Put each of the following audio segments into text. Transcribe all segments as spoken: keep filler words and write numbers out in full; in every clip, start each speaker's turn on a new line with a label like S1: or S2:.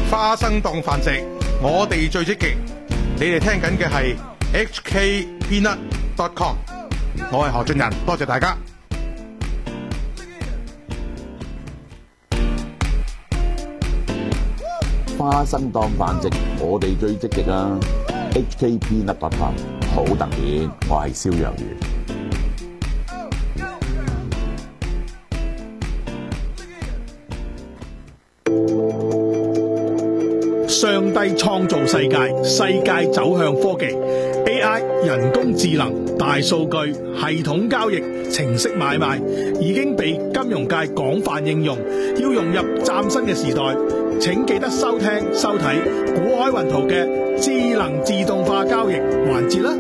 S1: 花生檔繁殖，我哋最積極。你哋聽緊嘅係 H K Peanut dot com， 我係何俊仁，多謝大家。
S2: 花生檔繁殖，我哋最積極啊 ！H K Peanut dot com 好特別，我係蕭若元。
S3: 上帝創造世界，世界走向科技 A I 人工智能、大數據、系統交易、程式買賣已經被金融界廣泛應用，要融入嶄新嘅時代，請記得收聽收睇股海雲圖嘅智能自動化交易環節啦。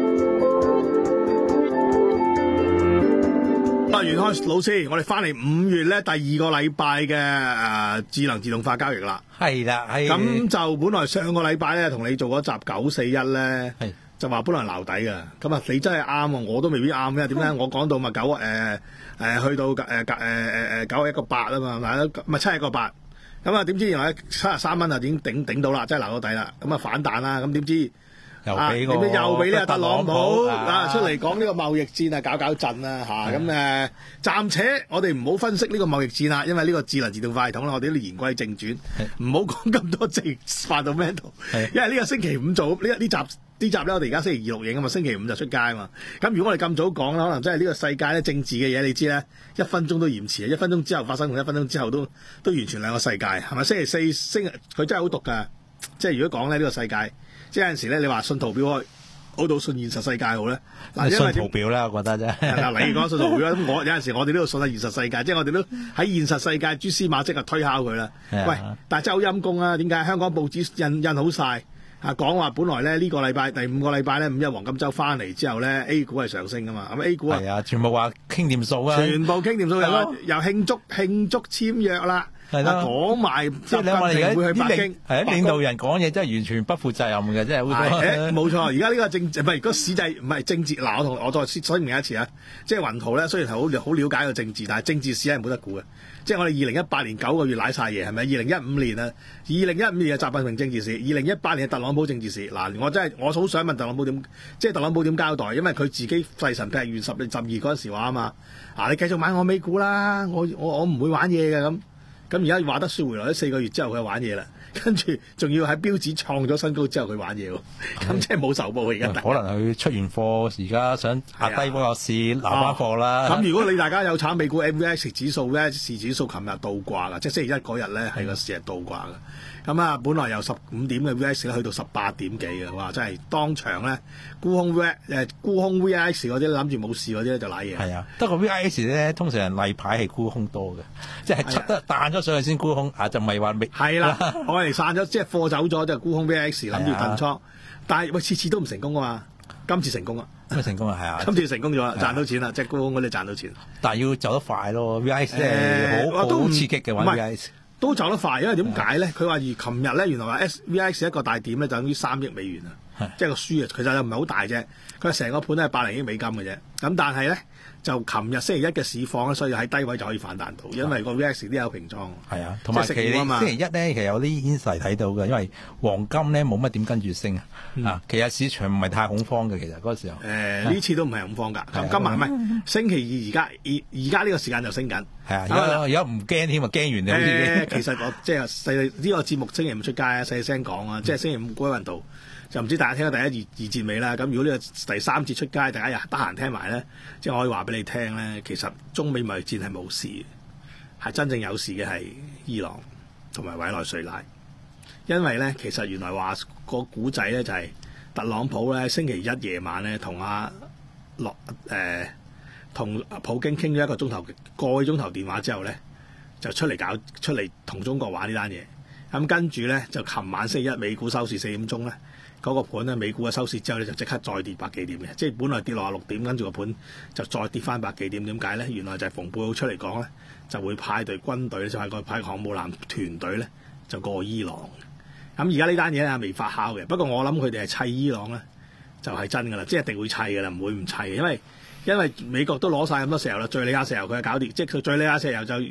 S3: 啊，袁開老師，我哋翻嚟五月咧第二個禮拜嘅誒智能自動化交易啦。
S4: 係啦，係。
S3: 咁就本來上個禮拜咧同你做嗰集九四一咧，
S4: 係
S3: 就話本來撈底嘅。咁啊，你真係啱啊，我都未必啱嘅。點解？我講到咪九誒誒去到誒誒誒誒九一個八啊嘛，咪咪七一個八。咁啊，點知原來七十三蚊啊，已經頂頂到啦，真係撈到底啦。咁啊反彈啦。咁點知？
S4: 又俾個
S3: 點解又俾呢個特朗普
S4: 啊
S3: 啊出嚟講呢個貿易戰啊，搞搞震啦嚇咁誒，暫且我哋唔好分析呢個貿易戰啦，因為呢個智能自動化系統啦，我哋都言歸正傳，唔好講咁多正 fundamental，因為呢個星期五做呢呢集呢集咧，我哋而家星期二錄影啊嘛，星期五就出街啊嘛。咁如果我哋咁早講啦，可能真係呢個世界咧政治嘅嘢，你知咧，一分鐘都嫌遲啊，一分鐘之後發生同一分鐘之後都都完全兩個世界，係咪？星期四星佢真係好毒㗎，即係如果講咧呢個世界。即係有陣時咧，你話信圖表開好到信現實世界好咧。嗱，因為
S4: 信圖表啦，我覺得啫。
S3: 嗱，你講信圖表啦，咁我有陣時我哋都要信下現實世界，即係我哋都喺現實世界蛛絲馬跡啊推敲佢啦。喂，但係真係好陰功啊！點解香港報紙印印好晒啊？講話本來咧呢個禮拜第五個禮拜咧五一黃金週翻嚟之後咧 A 股係上升噶嘛，咁 A 股啊
S4: 係啊，全部話傾掂數啊，
S3: 全部傾掂數又又慶祝慶祝簽約啦。係啦，講埋
S4: 即係你話而家
S3: 會去北京，
S4: 係啊，領導人講嘢真係完全不負責任嘅，真係好多。
S3: 誒，冇錯，而家呢個政唔係如果市制唔係政治，嗱我同我再説明一次啊，即係雲圖咧，雖然係好好了解個政治，但係政治市係冇得估嘅。即係我哋二零一八年九個月賴晒嘢係咪？二零一五年啊，二零一五年係習近平政治市，二零一八年係特朗普政治市。嗱，我真係我好想問特朗普點，即係特朗普點交代，因為佢自己誓神劈願十十二嗰陣時話啊嘛，啊你繼續買我美股啦，我我我唔會玩嘢嘅咁。咁而家話得説回來，四個月之後佢玩嘢啦，跟住仲要喺標指創咗新高之後佢玩嘢喎，咁即係冇仇報而家。
S4: 可能佢出完貨，而家想壓低嗰個市，留翻貨啦。
S3: 咁如果你大家有炒美股 M V X 指數咧，市指數琴日倒掛㗎，即係星期一嗰日咧係個市係倒掛㗎。咁啊，本來由十五點嘅 V X 去到十八點幾嘅，哇！真係當場咧沽空 V 誒沽空 V X 嗰啲諗住冇事嗰啲咧就賴嘢。
S4: 係啊，不過 V X 咧通常例牌係沽空多嘅，即係出得彈咗上去先沽空啊，就唔係話未
S3: 係啦，我哋散咗即係貨走咗就沽空 V X 諗住燉倉，但係喂次次都唔成功啊嘛，今次成功啊！
S4: 今次成功啊，係啊，
S3: 今次成功咗，賺到錢啦，即係沽空嗰啲賺到錢。
S4: 但係要走得快咯 ，V X 係好好刺激嘅玩 V X。
S3: 都走得快，因為點解咧？佢話而琴日咧，原來話 S V X 一個大點咧，就等於三億美元啊，即係個輸啊，其實又唔係好大啫。佢成個盤都係百零億美金嘅啫。咁但係咧，就琴日星期一嘅市況咧，所以喺低位就可以反彈到，因為個 V X 都有平倉。係
S4: 啊，同埋其實星期一咧，其實有啲 insight 睇到嘅，因為黃金咧冇乜點跟住升啊。嗯、啊，其實市場唔係太恐慌嘅，其實嗰個時候。誒、
S3: 呃，呢次都唔係恐慌㗎。咁今日唔係星期二，而家而而家呢個時間就升緊。
S4: 係啊，而家而家唔驚添啊，驚完你好似。
S3: 其實我即係細呢個節目星期五出街啊，細細聲講啊，即係星期五股海雲圖。就唔知大家聽到第一二二節未啦？咁如果呢個第三節出街，大家又得閒聽埋咧，即係我可以話俾你聽咧，其實中美貿易戰係冇事，係真正有事嘅係伊朗同埋委內瑞拉，因為咧其實原來話個古仔咧就係特朗普咧星期一夜晚咧同阿落誒同普京傾咗一個鐘頭個幾鐘頭電話之後咧，就出嚟搞出嚟同中國玩呢單嘢。咁跟住咧就琴晚星期一美股收市四點鐘咧。嗰個盤咧，美股嘅收市之後咧，就即刻再跌百幾點嘅，即係本來跌落下六點，跟住個盤就再跌翻百幾點。點解咧？原來就係蓬佩奧出嚟講咧，就會派隊軍隊，就係個派航母艦團隊咧，就過伊朗。咁而家呢單嘢咧未發酵嘅，不過我諗佢哋係砌伊朗咧，就係真㗎啦，即係一定會砌㗎啦，唔會唔砌嘅，因為因為美國都攞晒咁多石油啦，敍利亞石油佢係搞掂，即係佢敍利亞石油就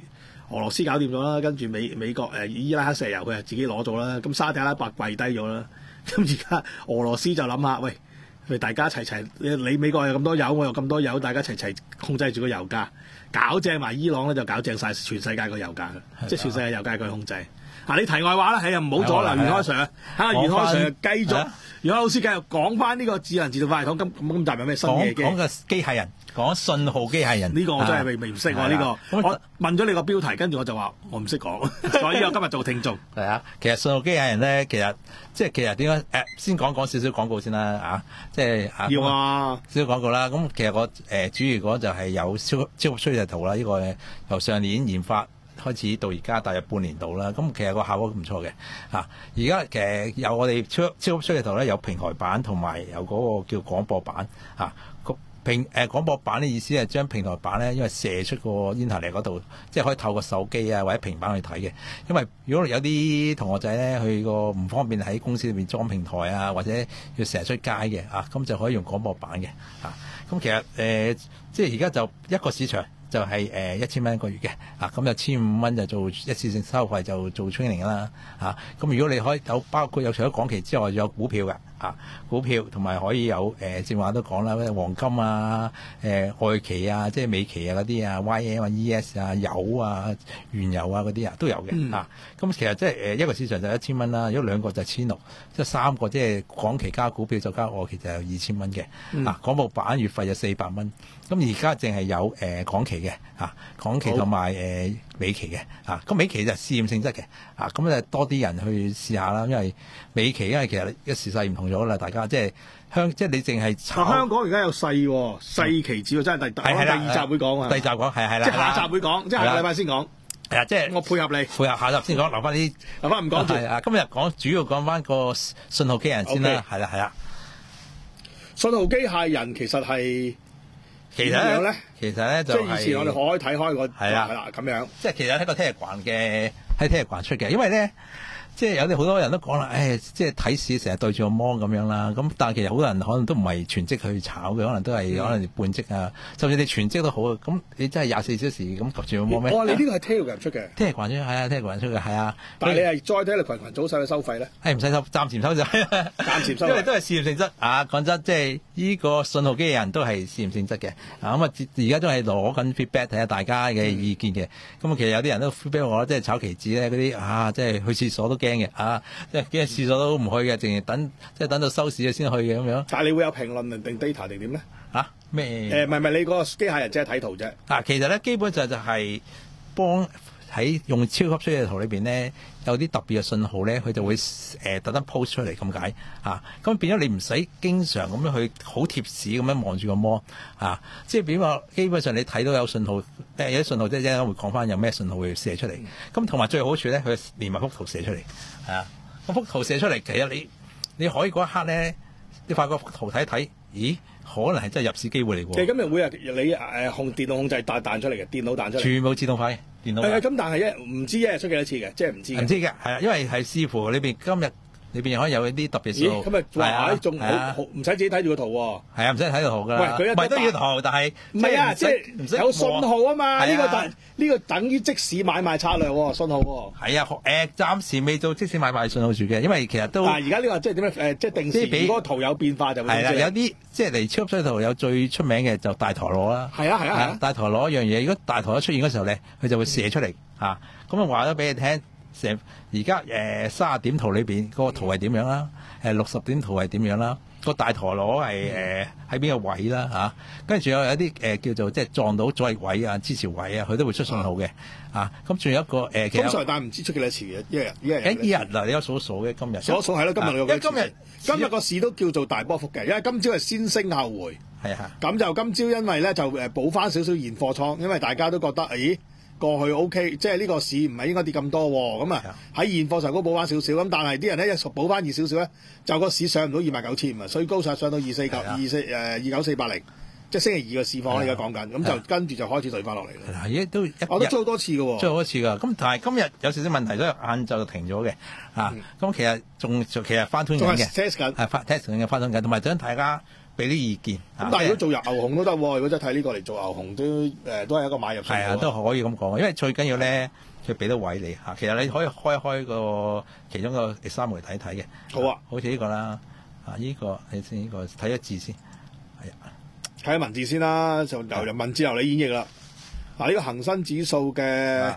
S3: 俄羅斯搞掂咗啦，跟住美美國誒、呃、伊拉克石油佢係自己攞咗啦，咁沙特阿拉伯跪低咗啦，咁而家俄羅斯就諗下，喂，喂大家齊齊，你美國有咁多油，我有咁多油，大家齊齊控制住個油價，搞正埋伊朗咧就搞正晒全世界個油價，即係全世界油價佢控制。啊！你題外話啦，係啊，唔好阻攔袁開 Sir，嚇袁開 Sir 繼續，袁開老師繼續講翻呢個智能自動化系統。今今集有咩新嘢嘅？
S4: 講個機械人，講信號機械人。
S3: 呢個我真係未未唔識喎，呢個我問咗你個標題，跟住我就話我唔識講，所以我今日做聽眾。
S4: 係啊，其實信號機械人咧，其實即係其實點解誒？先講講少少廣告先啦，啊，即係啊，
S3: 要啊，
S4: 少少廣告啦。咁其實我誒主要講就係有超超級趨勢圖啦，呢個由上年研發開始到而家大約半年度啦，咁其實個效果唔錯嘅嚇。而家其實有我哋超超級趨勢圖咧，有平台版同埋有嗰個叫廣播版嚇。個、啊、平誒、呃、廣播版嘅意思係將平台版咧，因為射出個 internet 嗰度，即係可以透過手機啊或者平板去睇嘅。因為如果有啲同學仔咧，佢個唔方便喺公司裏面裝平台啊，或者要成日出街嘅啊，咁就可以用廣播版嘅嚇。咁、啊、其實誒、呃，即係而家就一個市場。就係誒一千蚊一個月嘅，啊咁就千五蚊就做一次性收費就做 training 啦，嚇、啊、咁如果你可以有包括有除咗港期之外，仲有股票嘅，啊股票同埋可以有誒正話都講啦，咩黃金啊、誒、呃、外期啊、即係美期啊嗰啲啊、Y M 啊、E S 啊、油啊、原油啊嗰啲啊都有嘅，嗯、啊咁其實即係誒一個市場就一千蚊啦，如果兩個就千六，即係三個即係港期加股票就加外期就有二千蚊嘅，
S3: 嗯、
S4: 啊廣播版月費就四百蚊，咁而家淨係有誒、呃、港期嘅嚇，港期同埋誒美期嘅嚇，咁美期就係試驗性質嘅嚇，咁就多啲人去試下啦。因為美期因為其實一時勢唔同咗啦，大家即係香即係你淨係炒
S3: 香港而家有細細期指喎，真係第第二集會講啊，
S4: 第二集講係係啦，
S3: 即係下集會講，即係下個禮拜先講。
S4: 係啊，即係
S3: 我配合你，
S4: 配合下集先講，留翻啲
S3: 留翻唔講住。
S4: 係啊，今日講主要講翻個信號機械人先啦，係啦係啦。
S3: 信號機械人其實係。
S4: 其實咧，其實咧就係、
S3: 即係以前我哋可以睇開個
S4: 係啦，
S3: 係啦咁樣。
S4: 即係其實喺個 Telegram 嘅喺 Telegram 出嘅，因為咧。即係有啲好多人都講啦，誒，即係睇市成日對住個 mon 咁樣啦。咁但係其實好多人可能都唔係全職去炒嘅，可能都係、嗯、可能半職啊。甚至你全職都好，咁你真係廿四小時咁及住個 mon 咩？
S3: 哇！你呢個係 Telegram 出嘅
S4: Telegram 出係啊 Telegram 出嘅係啊。
S3: 但係你係再 Telegram 群組使唔使收費咧？
S4: 係唔使收，暫時收就係
S3: 暫時收，
S4: 因為都係試驗性質啊。講真，即係呢個信號機器人都係試驗性質嘅啊。咁啊，而家都係攞緊 feedback 睇下大家嘅意見嘅。咁、嗯、其實有啲人都 feedback 我即係炒期指咧嗰啲啊，即係去廁所都驚嘅啊。即係幾日廁所都唔去嘅，淨係等即係等到收市先去嘅咁樣。但係
S3: 你會有評論定 data 定點咧？
S4: 嚇咩？
S3: 誒唔係唔係，你嗰個機械人即係睇圖啫。
S4: 啊，其實咧基本上就係幫喺用超級趨勢圖裏邊咧，有啲特別嘅信號咧，佢就會誒、呃、特登 post 出嚟咁解嚇。咁、啊、變咗你唔使經常咁樣去好貼市咁樣望住個摩啊。即係比如話，基本上你睇到有信號，誒、呃、有啲信號即係一陣間會講翻有咩信號會射出嚟。咁同埋最好處咧，佢連埋幅圖射出嚟係啊。咁幅圖寫出嚟，其實你你可以嗰一刻咧，你發覺幅圖睇一睇，咦？可能係真係入市機會嚟喎。其實今日會啊，你誒控電腦控制彈彈出嚟嘅，電腦彈出嚟，全部自動化，電腦。係咁，但係一唔知一日出幾多次嘅，即係唔知。唔知嘅，係啊，因為係視乎裏邊今日。裏邊可以有一啲特別數，咁啊，哇！仲好唔使自己睇住個圖喎。係啊，唔使睇圖噶。喂，佢一唔係都要圖，但係唔係啊，即係有信號啊嘛。呢個等呢個等於即時買賣策略喎，信號喎。係啊，誒，暫時未做即時買賣信號住嘅，因為其實都。但係而家呢個即係點樣？誒，即係定時，如果圖有變化就會。係啦，有啲即係嚟超級趨勢圖有最出名嘅就大陀螺啦。係啊係啊係啊！大陀螺一樣嘢，如果大陀螺出現嗰時候咧，佢就會射出嚟嚇。咁啊話咗俾你聽。成而家誒三十點圖裏邊嗰個圖係點樣啦？誒六十點圖係點樣啦？個大陀螺係誒喺邊個位啦嚇？跟住有有啲誒叫做即係撞到阻力位啊、支持位啊，佢都會出信號嘅啊。咁仲有一個誒，其實通常但係唔知出幾多次嘅，一日一日。誒一日嗱，你有數數嘅今日。數數係咯，今日因為今日今日個市都叫做大波幅嘅，因為今朝係先升後回。係啊。咁就今朝因為咧就誒補翻少少現貨倉，因為大家都覺得咦。過去 O K，即係呢個市唔係應該跌咁多喎，咁啊喺現貨上高補翻少少，咁但係啲人咧一補翻二少少咧，就個市上唔到二萬九千啊，最高上上到二四九二四誒二九四八零，即係星期二嘅市況而家講緊，咁就跟住就開始對翻落嚟啦。嗱，而家都我都追好多次嘅喎，追好多次㗎。咁但係今日有少少問題，所以晏晝就停咗嘅啊。咁、嗯、其實仲其實翻通緊嘅，係翻 test 緊嘅翻通緊，同埋想大家俾啲意見。
S3: 咁但係如果做牛熊都得喎，如果真係睇呢個嚟做牛熊都誒都係一個買入信號。
S4: 係啊，都可以咁講，因為最緊要咧，佢俾到位你嚇。其實你可以開一開個其中個第三嚟睇睇嘅。
S3: 好啊，
S4: 好似呢個啦，啊呢個你先呢個睇一字先，係啊，
S3: 睇下文字先啦，就由由文字由你演繹啦。嗱，呢個恒生指數嘅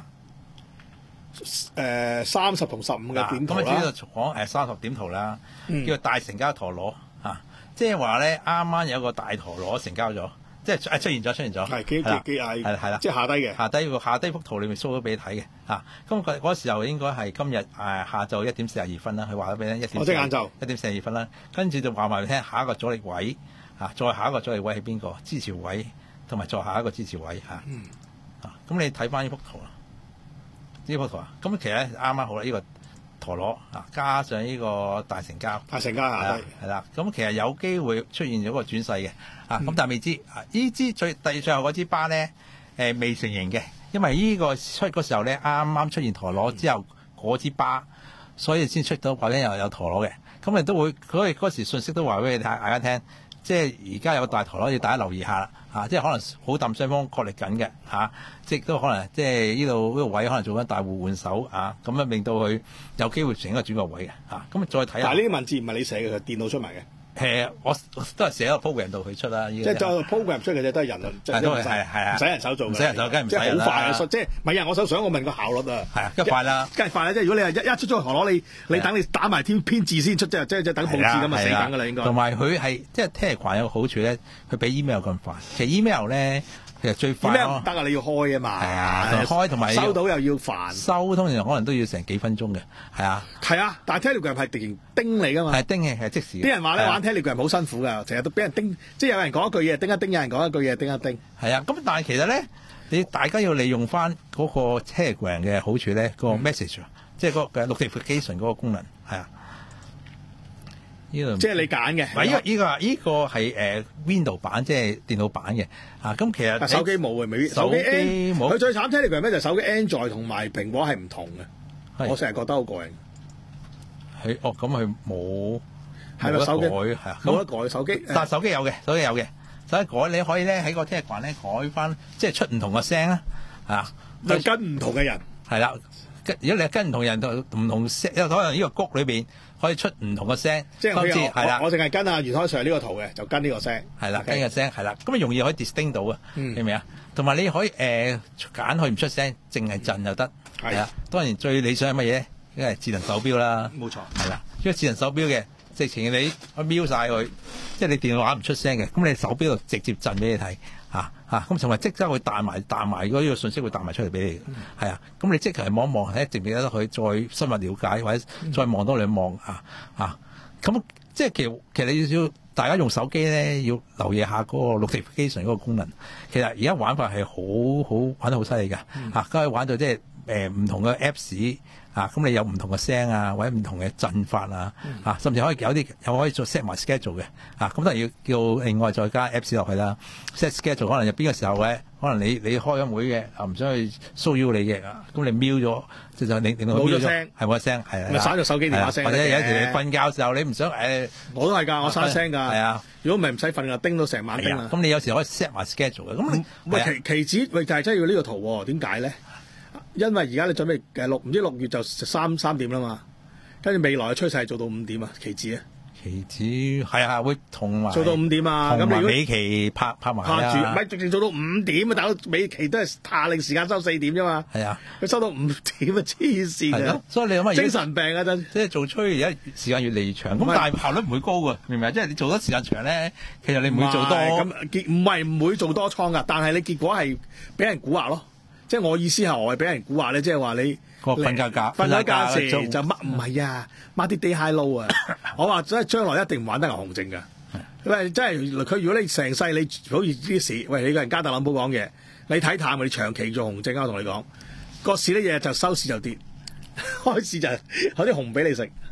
S3: 誒三十同十五嘅點圖啦。
S4: 咁啊，主要講誒三十點圖啦，
S3: 嗯、
S4: 叫做大成交陀螺啊，即係話咧啱啱有個大陀螺成交咗，即係誒出現咗出現咗，
S3: 係幾幾幾係
S4: 係係啦，
S3: 即係下低嘅
S4: 下低個下低幅圖裏面 show 咗俾你睇嘅嚇。咁嗰嗰時候應該係今日誒下晝一點四十二分啦，佢話咗俾你聽一點，
S3: 哦即係晏晝
S4: 一點四十二分啦，跟住就話埋俾你聽下一個阻力位啊，再下一個阻力位係邊個支持位，同埋再下一個支持位嚇。
S3: 嗯
S4: 啊，咁你睇翻呢幅圖啦，呢幅圖啊，咁其實咧啱啱好啦，呢、這個陀螺啊，加上呢個大成交，
S3: 大成交下低
S4: 係啦，咁其實有機會出現咗個轉勢嘅，啊，咁、嗯、但係未知，啊，呢支最第最後嗰支巴咧，誒、呃、未成型嘅，因為呢個出嗰時候咧，啱啱出現陀螺之後嗰支巴，所以先出到話咧又有陀螺嘅，咁你都會嗰嗰時信息都話俾你大家聽。即係而家有個大陀螺，要大家留意下啦，嚇、啊！即係可能好淡雙方角力緊嘅，嚇、啊！即係都可能即係呢度呢個位可能做緊大戶換手，啊！咁樣令到佢有機會成一個轉角位嘅，嚇、啊！咁再睇下。
S3: 但係呢啲文字唔係你寫嘅，係電腦出埋嘅。
S4: 誒，我都係寫喺個 program 度佢出啦。即
S3: 係就 program 出嘅啫，都係人，即係都係係啊，唔使人手做嘅，
S4: 唔使人手，梗係唔使啦。
S3: 即係好快啊！即係唔係人？我手想我問個效率啊。
S4: 係啊，梗係快啦，
S3: 梗係快啦！即係如果你係一一出咗個陀螺，你你等你打埋添編字先出，即係即係即係等報紙咁啊，死梗㗎啦應該。
S4: 同埋佢係即係 Telegram 有個好處咧，佢比 email 咁快。其實 email 咧。其實最快
S3: ，email 唔得啊！你要開啊嘛，
S4: 係啊，開同埋
S3: 收到又要煩，
S4: 收通常可能都要成幾分鐘嘅，係啊，
S3: 係啊，但係 Telegram 係突然叮你噶嘛，
S4: 係叮嘅係即時。
S3: 啲人話咧玩 Telegram 好辛苦㗎，成日都俾人叮，即係有人講一句嘢叮一叮，有人講一句嘢叮一叮。
S4: 係啊，咁但係其實咧，你大家要利用翻嗰個 Telegram 嘅好處咧，個 message，、嗯、即係嗰個 notification 嗰個功能，係啊。呢度
S3: 即係你揀嘅，
S4: 唔係呢個呢個呢個係誒 Windows 版，即係電腦版嘅啊。咁其實
S3: 手機冇嘅，未必
S4: 手機冇。
S3: 佢最慘 Telegram 咩就手機 Android 同埋蘋果係唔同嘅，我成日覺得好過癮。
S4: 係哦，咁佢冇
S3: 係咪手機
S4: 係啊？
S3: 冇得改手機，
S4: 但係手機有嘅，手機有嘅，手機改你可以咧喺個 Telegram 咧改翻，即係出唔同嘅聲啦，啊，
S3: 就跟唔同嘅人
S4: 係啦。如果你係跟唔同人同唔同聲，因為可能呢個谷裏邊可以出唔同嘅聲，
S3: 即係
S4: 今次係啦，
S3: 我淨係跟阿袁開 Sir 呢個圖嘅，就跟呢個聲，
S4: 係啦，跟個聲係啦，咁啊容易可以 distinct 到啊，
S3: 明
S4: 唔明啊？同埋你可以誒揀佢唔出聲，淨係震就得，係啊。當然最理想係乜嘢？因為智能手錶啦，
S3: 冇錯，
S4: 係啦。因為智能手錶嘅直情你可以瞄晒佢，即係你電話唔出聲嘅，咁你手錶度直接震俾你睇。嚇嚇咁同埋即刻會彈埋彈埋嗰個信息會彈埋出嚟俾你，係、嗯、啊，咁你即刻望一望，睇值唔值得佢再深入了解，或者再望多兩望啊啊，咁即係其實其實你要大家用手機咧，要留意下嗰個 notification 嗰個功能。其實而家玩法係好好玩得好犀利㗎，嚇，咁可以玩到即係誒唔同嘅 Apps。啊，咁你有唔同嘅聲啊，或者唔同嘅震法啊，嗯、啊，甚至可以有啲又可以做 set 埋 schedule 嘅，啊，咁當然要叫另外再加 Apps 落去啦。set schedule 可能有邊個時候咧，可能你你開緊會嘅，啊唔想去騷擾你嘅，咁你瞄咗，即係令令到
S3: 冇咗聲，
S4: 係冇咗聲，係
S3: 咪閂咗手機電話聲，
S4: 或者有時你瞓覺嘅時候你唔想誒、哎，
S3: 我都係㗎，我閂聲㗎，係
S4: 啊，
S3: 如果唔係唔使瞓㗎，叮到成晚叮啊。
S4: 咁你有時可以 set 埋 schedule 嘅，咁
S3: 喂期期指喂就係真係要呢個圖喎？點解咧？因為而家你準備誒六唔知六月就三三點啦嘛，跟住未來嘅趨勢係做到五點啊，期指啊，
S4: 期指係啊會同埋
S3: 做到五點啊，咁你如果
S4: 美期拍拍埋
S3: 拍住，唔係直情做到五點啊，大佬美期都係下令時間收四點啫嘛，
S4: 係啊，
S3: 佢收到五點啊，黐線啊，
S4: 所以你諗下
S3: 精神病啊真，
S4: 即係做吹而家時間越嚟越長，咁但係效率唔會高㗎，明唔明啊？即係你做得時間長咧，其實你唔會做多
S3: 咁結唔係唔會做多倉㗎，但係你結果係俾人估壓咯。即係我意思係我係俾人估話咧，即係話你
S4: 個瞓覺價，
S3: 瞓覺價時就乜唔係啊，孖啲 day high low 啊！我話真係將來一定唔玩得牛熊證㗎。喂，真係佢如果你成世你好似啲市，喂你個人加特朗普講嘢，你睇淡你長期做熊證啊！我同你講，個市呢嘢就收市就跌，開市就有啲熊俾你食。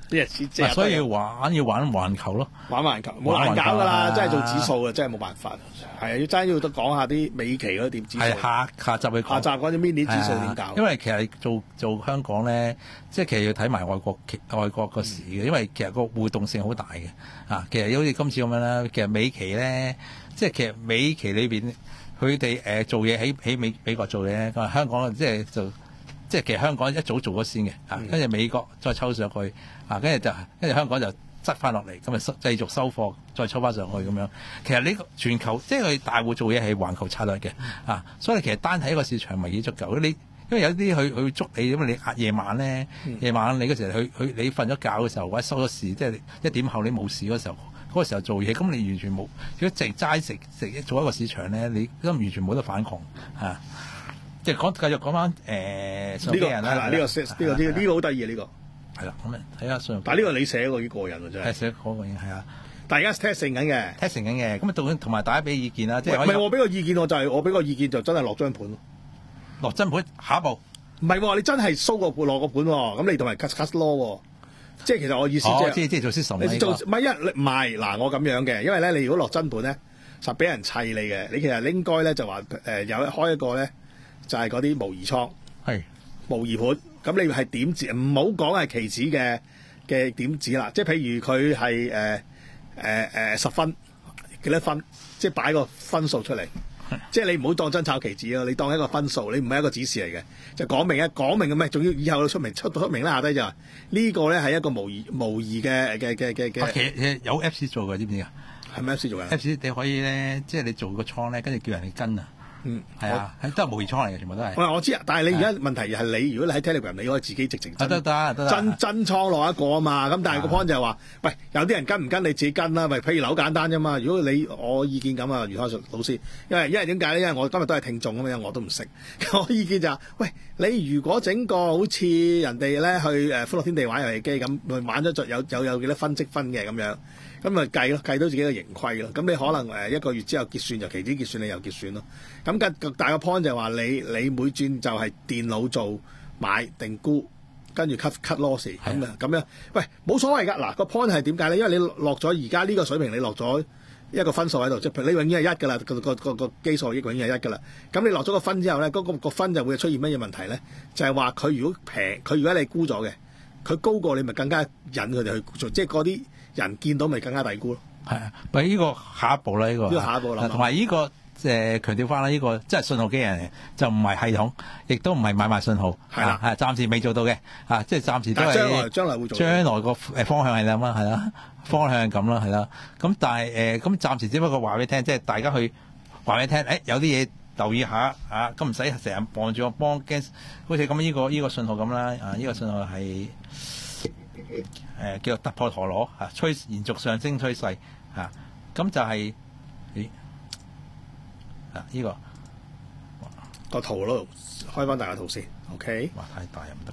S3: 啲日子即係
S4: 所以要玩要玩環球咯，
S3: 玩環球冇難搞㗎啦，
S4: 玩環球啊
S3: 真係做指數啊，真係冇辦法。係啊，要真係要都講下啲美期嗰啲點指數。
S4: 係下下集去講
S3: 下集嗰啲 mini 指數點搞？
S4: 因為其實做做香港咧，即係其實要睇埋外國外國個市嘅，因為其實個互動性好大嘅啊。其實好似今次咁樣啦，其實美期咧，即係其實美期裏邊佢哋誒做嘢喺喺美美國做嘢咧，香港即係就即係其實香港一早做咗先嘅啊，跟住美國再抽上去啊，跟住就跟住香港就執翻落嚟，咁咪繼續收貨，再抽翻上去咁樣。其實呢個全球即係佢大戶做嘢係環球策略嘅啊，所以其實單睇一個市場咪已經足夠。你因為有啲佢佢捉你，因為你夜晚咧，夜晚你嗰時佢佢你瞓咗覺嘅時候或者收咗市，即係一點後你冇事嗰時候，嗰個時候做嘢，咁你完全冇。如果淨齋食食做一個市場咧，你都完全冇得反抗啊！即係講繼續講翻誒上機人啦，
S3: 呢個呢個呢個呢個好得意啊！呢個
S4: 係啦，咁啊睇下上。
S3: 但係呢個你寫過幾過癮啊！真係。
S4: 係寫嗰個嘢係啊。
S3: 但係而家 testing 緊嘅
S4: testing 緊嘅，咁啊同同埋大家俾意見啦，即係
S3: 唔係我俾個意見，我就係我俾個意見就真係落張盤咯，
S4: 落真盤下一步。
S3: 唔係喎，你真係 show 個盤落個盤喎，咁你同埋 cut cut law 喎，即係其實我意思即係
S4: 即係即係做 system
S3: 你做唔係一唔係嗱我咁樣嘅，因為咧你如果落真盤咧，實俾人砌你嘅，你其實應該咧就話誒有開一個咧就係嗰啲模擬倉，
S4: 係
S3: 模擬盤，咁你係點指唔好講係期指嘅嘅點指啦，即係譬如佢係誒誒誒十分幾多分，即係擺個分數出嚟。即係你唔好當真炒期指咯，你當一個分數，你唔係一個指示嚟嘅，就講明一講明嘅咩，仲要以後出明出出明啦下低就話呢個咧係一個模擬模擬嘅嘅嘅嘅嘅。
S4: 其實有 Apps 做嘅，知唔知啊？
S3: 係咩 Apps 做嘅
S4: ？Apps 你可以咧，即係你做個倉咧，跟住叫人哋跟啊。
S3: 嗯，
S4: 係啊，都係模擬倉嚟嘅，全部都係。
S3: 喂，我知啊，但係你而家問題係你，如果你喺 Telegram，你可以自己直情
S4: 得得得得
S3: 真真倉落一個啊嘛。咁但係個 point 就係話，喂，有啲人跟唔跟你自己跟啦。喂，譬如好簡單啫嘛。如果你我意見咁啊，余開順老師，因為因為點解咧？因為我今日都係聽眾咁樣，我都唔識。我意見就係、是，喂，你如果整個好似人哋咧去誒歡樂天地玩遊戲機咁，玩咗有有有幾多分積分嘅咁樣。咁咪計咯，計到自己嘅盈虧咯。咁你可能誒一個月之後結算就期指結算，你又結算咯。咁個大個 point 就係話你你每轉就係電腦做買定沽，跟住 cut cut loss 咁啊咁樣。喂，冇所謂㗎。嗱個 point 係點解咧？因為你落咗而家呢個水平，你落咗一個分數喺度，即係譬如你永遠係一㗎啦，個個個個基數亦永遠係一㗎啦。咁你落咗個分之後咧，嗰、嗰個個分就會出現乜嘢問題咧？就係話佢如果平，佢如果你沽咗嘅，佢高過你，咪更加引佢哋去做，即係嗰啲人見到咪更加抵沽咯。
S4: 係啊，咪呢個下一步啦，呢、呢個。
S3: 呢個下一步啦。
S4: 同埋呢個誒強調翻啦，呢、呢個即係信號機人嚟，就唔係系統，亦都唔係買賣信號。
S3: 係啦，
S4: 係暫時未做到嘅，啊，即係暫時都係。
S3: 將來將來會做。
S4: 將來個誒方向係咁啦，係啦，方向係咁啦，係啦。咁但係誒，咁、呃、暫時只不過話俾你聽，即係大家去話俾你聽，誒、欸、有啲嘢留意下啊，咁唔使成日望住個幫驚，好似咁呢個呢、呢個信號咁啦，啊，呢、呢個信號係。誒、呃、叫做突破陀螺嚇，趨、啊、延續上升趨勢嚇，咁、啊、就係、是、咦啊呢、這個
S3: 個圖咯，開翻大個圖先 ，OK？
S4: 哇太大又唔得，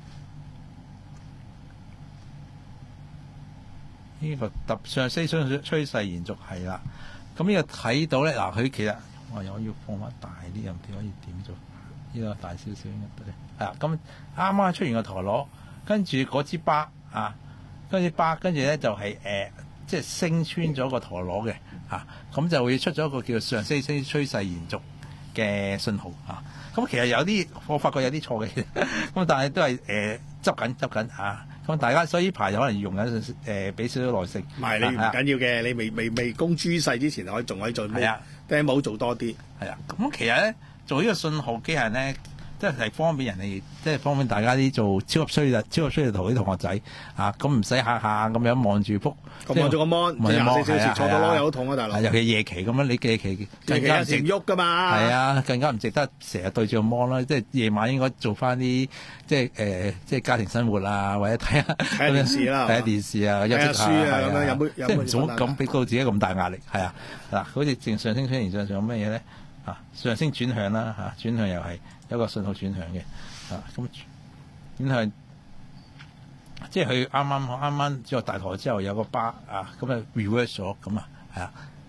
S4: 呢、這個突上升趨趨勢延續係啦，咁呢個睇到咧嗱，佢其實我又要放翻大啲，又唔知可以點做？呢、這個大少少應該得咧，係啦，咁啱啱出現個陀螺，跟住嗰支巴。啊，跟住八，跟住咧就係、是、誒、呃，即係升穿咗個陀螺嘅，嚇，咁就會出咗一個叫做上升升趨勢延續嘅信號，嚇、啊。咁其實有啲我發覺有啲錯嘅，咁但係都係誒執緊執緊嚇。咁、啊、大家所以呢排可能用緊誒，俾、呃、少少耐性。唔係你唔緊要嘅，你未未未公諸世之前，可以仲可以做咩？係啊，掟冇做多啲。係啊，咁其實咧做呢個信號機械人咧。即係方便人哋，即係方便大家啲做超級衰日、超級衰日圖啲同學仔啊！咁唔使下下咁樣望住幅，望住個 mon，廿四小時坐到攞有痛啊，大佬！尤其夜期咁樣，你夜期更加唔值喐噶嘛？係啊，更加唔值得成日對住個 mon 啦。即係夜晚應該做翻啲即係誒、呃，即係家庭生活啊，或者睇下睇下電視啦，睇下電視啊，休息下啊，咁樣有冇即係唔好咁俾到自己咁大壓力。係啊，嗱，好似正上升趨勢，仲有乜嘢咧？啊，上升轉向啦，嚇、啊、轉向又係有個信號轉向嘅，啊咁轉向，即係佢啱啱啱啱之後大台之後有個巴啊，咁啊 reverse 咗，咁啊係啊，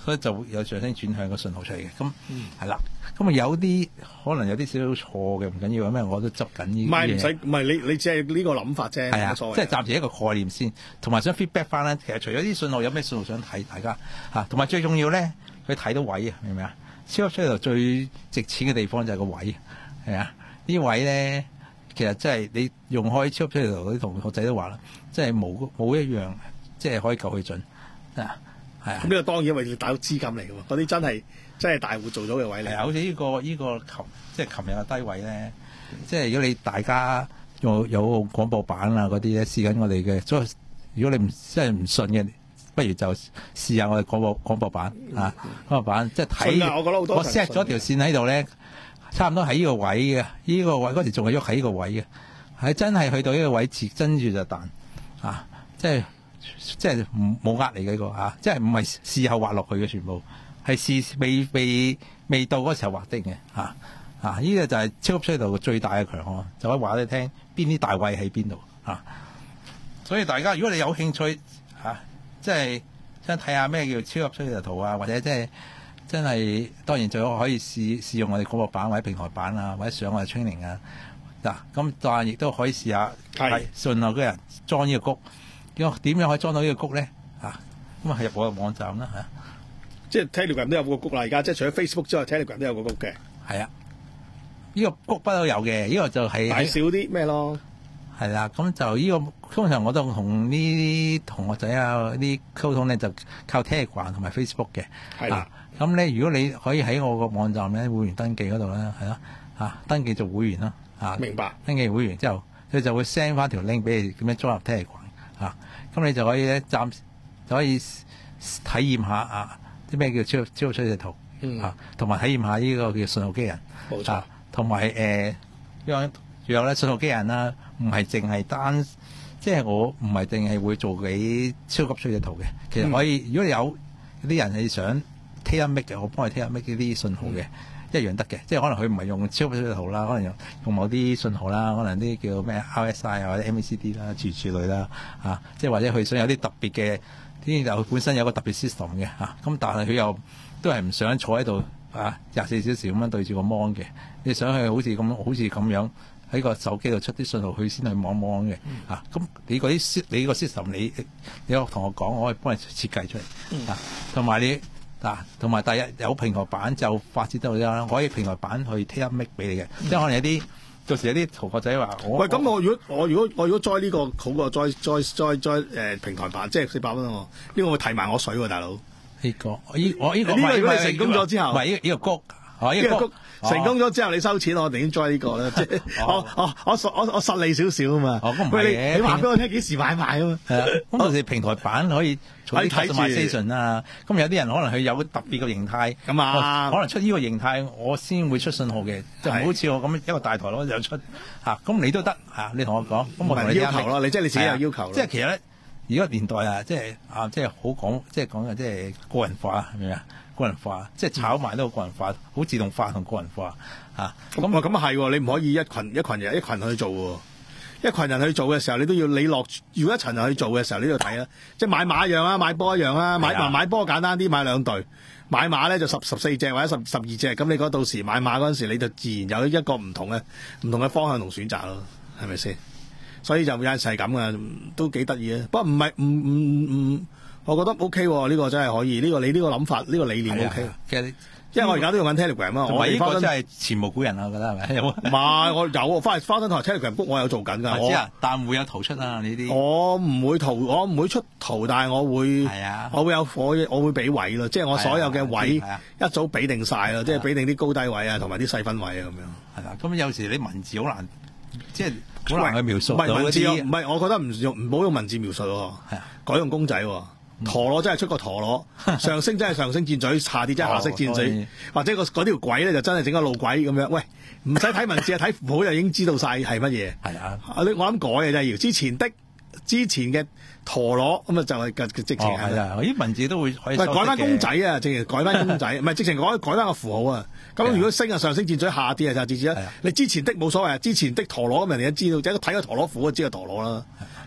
S4: 所以就會有上升轉向嘅信號出嚟嘅。咁係啦，咁啊有啲可能有啲少少錯嘅，唔緊要，因為我都執緊呢。
S3: 唔係唔使，唔係你你只係呢個諗法啫，
S4: 係啊，
S3: 冇所謂
S4: 即係暫時一個概念先，同埋想 feedback 翻咧。其實除咗啲信號，有咩信號想睇大家嚇，同埋最重要咧，佢睇到位啊，明唔明啊？超級出頭最值錢嘅地方就係個位，係啊，呢位咧。其實真係你用開超級出頭啲同學仔都話啦，即係冇冇一樣即係可以夠佢準啊，係啊。
S3: 咁呢個當然因為要帶到資金嚟嘅喎，嗰啲真係真係大戶做咗嘅位嚟。
S4: 係啊，好似呢個呢個琴即係琴日嘅低位咧，即係如果你大家有有廣播版啊嗰啲咧試緊我哋嘅，所以如果你唔真係唔信嘅，不如就試下我哋廣播廣播版啊，廣播版即係睇。
S3: 我覺得好多
S4: 我 set 咗條線喺度咧。差唔多喺呢個位嘅，呢、這個位嗰時仲係喐喺呢個位嘅，係真係去到呢個位置，跟住就彈啊！即係即係唔冇呃你嘅呢個啊！即係唔係事後畫落去嘅，全部係事未未未到嗰時候畫定嘅啊啊！呢、這個就係超級吹度最大嘅強項，就可以話俾你聽邊啲大位喺邊度啊！所以大家如果你有興趣啊，即係想睇下咩叫超級吹度圖啊，或者即係。真係當然最好可以試試用我哋廣播版或者平台版啊，或者上我哋 training 啊嗱，咁但係亦都可以試下係順後嘅人裝呢個谷，點點樣可以裝到呢個谷咧？啊，咁啊入我嘅網站啦嚇，
S3: 即係 Telegram 都有個谷啦，而家即係除咗 Facebook 之外 ，Telegram 都有個谷嘅。係啊，
S4: 呢、這個谷不嬲有嘅，呢、這個就係、是、
S3: 大少啲咩咯？係
S4: 啦，咁就呢、這個通常我都同呢啲同學仔啊啲溝通咧，就靠 Telegram 同埋 Facebook 嘅。係啦。咁咧，如果你可以喺我個網站咧會員登記嗰度咧，係咯嚇，登記做會員啦嚇。明白。登記會員之後，佢就會 send 翻條 link 俾你點樣裝入 Telegram 嚇，咁你就可以咧暫就可以體驗下啊啲咩叫超超出嘅圖嚇，同、嗯、埋體驗下呢個叫信號機人。冇錯。同埋誒，因為仲有咧信號機人啦，唔係淨係單，即、就、係、是、我唔係淨係會做幾超級出嘅圖嘅，其實可以、嗯、如果你有啲人係想。tailor make 嘅，我幫佢 tailor make 呢啲信號嘅、嗯，一樣得嘅。即係可能佢唔係用超級圖啦，可能用用某啲信號啦，可能啲叫咩 R S I 啊或者 M A C D 啦，諸如此類啦，啊，即係或者佢想有啲特別嘅，啲就本身有個特別 system 嘅，啊，咁但係佢又都係唔想坐喺度啊廿四小時咁樣對住個 mon 嘅，你想去好似咁好似咁樣喺個手機度出啲信號，佢先去望望嘅，啊，咁你嗰啲你個 system 你你有同我講，我可以幫你設計出嚟，嗯、啊，同埋你。嗱，同埋第日有平台版就發展到啦，我可以平台版去 tailor make 俾你嘅，即係可能有啲到時有啲同學仔話，喂，咁我如果我如果我如果栽呢個好過栽栽栽栽誒平台版，即係四百蚊喎，呢個會提埋我水喎，大佬。呢個我呢我呢個呢個如果你成功咗之後，唔係呢呢個谷，呢個谷成功咗之後你收錢，我寧願栽呢個啦，即係我我我我我實利少少啊嘛。哦，咁唔係嘅，你話俾我聽幾時買賣啊嘛。係啊，咁到時平台版可以。可以睇住 station 啊，咁有啲人可能佢有特別嘅形態，咁啊，可能出呢個形態，我先會出信號嘅，就唔好似我咁一個大台攞就出嚇，咁你都得嚇，你同我講，咁我同你要求咯，你即係你自己有要求。即係其實咧，而家年代啊，即係啊，即係好講，即係講嘅即係個人化，係咪啊？個人化，即係炒賣都好個人化，好自動化同個人化嚇。咁啊，咁啊係，你唔可以一群一群人一群去做喎。一群人去做嘅時候，你都要你落。如果一群人去做嘅時候，你都要睇啦。即係買馬一樣啊，買波一樣啊。買馬買波簡單啲，買兩隊。買馬咧就十十四隻或者十十二隻。咁你嗰到時買馬嗰陣時，你就自然有一個唔同嘅唔同嘅方向同選擇咯，係咪先？所以就有陣時係咁嘅，都幾得意啊。不過唔係唔唔唔，我覺得 O K 喎。呢個真係可以。呢個你呢個諗法，呢個理念 O K。其實。因為我而家都用緊 Telegram 啊，我呢個真係前無古人啊，我覺得係咪？有冇？唔係，我有翻嚟翻緊台 Telegram book，我有做緊㗎。我知啊，但唔會有圖出啊，呢啲。我唔會圖，我唔會出圖，但係我會，係啊，我會有我我會俾位咯，即係我所有嘅位一早俾定晒咯，即係俾定啲高低位啊，同埋啲細分位啊咁樣。係啦，咁有時你文字好難，即係好難去描述到嗰啲。唔係文字，唔係我覺得唔用唔好用文字描述喎，係啊，改用公仔喎。陀螺真係出個陀螺，上升真係上升箭嘴，下跌真係下升箭嘴，哦、或者個嗰條軌咧就真係整個路軌咁樣。喂，唔使睇文字啊，睇符號就已經知道晒係乜嘢。係啊，我諗改嘅真係要之前的之前嘅陀螺咁啊，就係直情係啊。啲文字都會可以。改翻公仔啊，直情改翻公仔，唔係直情改改翻個符號啊。咁如果升啊上升箭嘴，下跌啊就直接啦。你之前的冇所謂啊，之前的陀螺咁人哋都知道，即係睇個陀螺符就知道陀螺啦。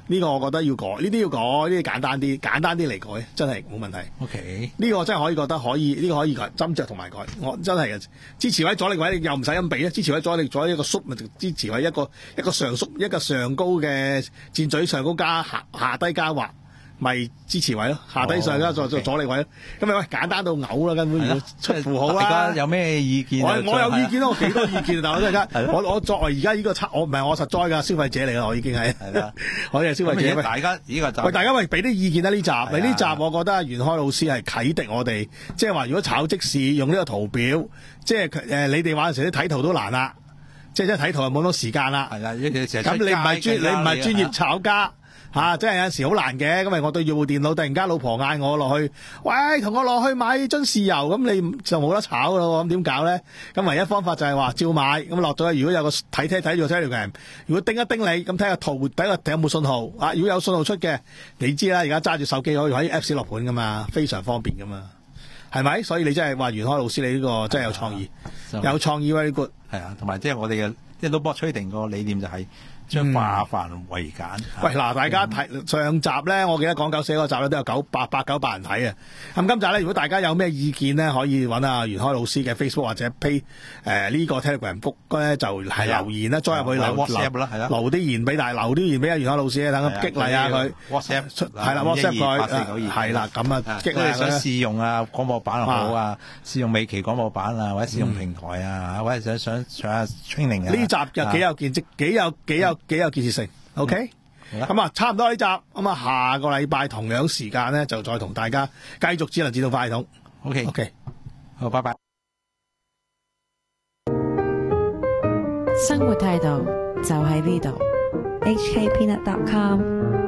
S3: 呢個我覺得要改，呢啲要改，呢啲簡單啲，簡單啲嚟改，真係冇問題。
S4: OK，
S3: 呢個真係可以覺得可以，呢、這個可以改斟酌同埋改。我真係嘅支持位、阻力位又唔使咁比啊！支持位、阻力阻一個縮咪支持位一個一個上縮一個上高嘅箭嘴上高加下下低加滑。咪支持位咯，下低上加再再阻力位咯。咁咪喂簡單到嘔啦，根本要出符號啊！
S4: 大家有咩意見？
S3: 我我有意見咯，幾多意見啊！但我真係我我作為而家呢個測，我唔係我實在㗎消費者嚟㗎，我已經係
S4: 係啦，
S3: 我係消費者。
S4: 大家呢個就
S3: 喂，大家喂俾啲意見啦呢集，你呢集我覺得袁開老師係啟迪我哋，即係話如果炒即市用呢個圖表，即係誒你哋話成啲睇圖都難啦，即係即係睇圖又冇多時間啦。
S4: 係啦，
S3: 咁你唔係專你唔係專業炒家。嚇、啊！真係有陣時好難嘅，咁咪我對住部電腦，突然間老婆嗌我落去，喂，同我落去買樽豉油，咁你就冇得炒咯，咁點搞咧？咁唯一方法就係話照買，咁落咗去，如果有個睇睇睇住個 Telegram，如果叮一叮你，咁睇下圖，睇下睇有冇信號，啊，如果有信號出嘅，你知啦，而家揸住手機可以喺 Apps 落盤噶嘛，非常方便噶嘛，係咪？所以你真係話袁開老師你呢個真係有創意，有創意 very good。
S4: 係啊，同埋即係我哋嘅即係 Notebook Trading 個理念就係、是。將化繁為簡。嗯、
S3: 喂，嗱，大家睇上集咧，我記得講九四嗰集咧都有九八八九百人睇啊。咁今集咧，如果大家有咩意見咧，可以揾阿袁開老師嘅 Facebook 或者 Pay 誒、呃、呢、這個 Telegram 谷咧，就係留言啦，再入去留
S4: WhatsApp 啦，係啦，
S3: 留啲言俾大，留啲言俾阿袁開老師，等佢激勵下佢。
S4: WhatsApp
S3: 係啦 ，WhatsApp 佢係啦，咁啊激勵佢。
S4: 想試用啊廣播版又好啊，試用美琪廣播版啊，或者試用平台啊，嗯、或者想想上下 training 啊。呢集又幾有見識，幾有幾有幾有建設性。OK，咁啊、嗯，差唔多呢集，咁啊，下個禮拜同樣時間咧，就再同大家繼續智能自動化系統。OK，OK， 好，拜拜。
S5: 生活態度就喺呢度。H K Peanut dot com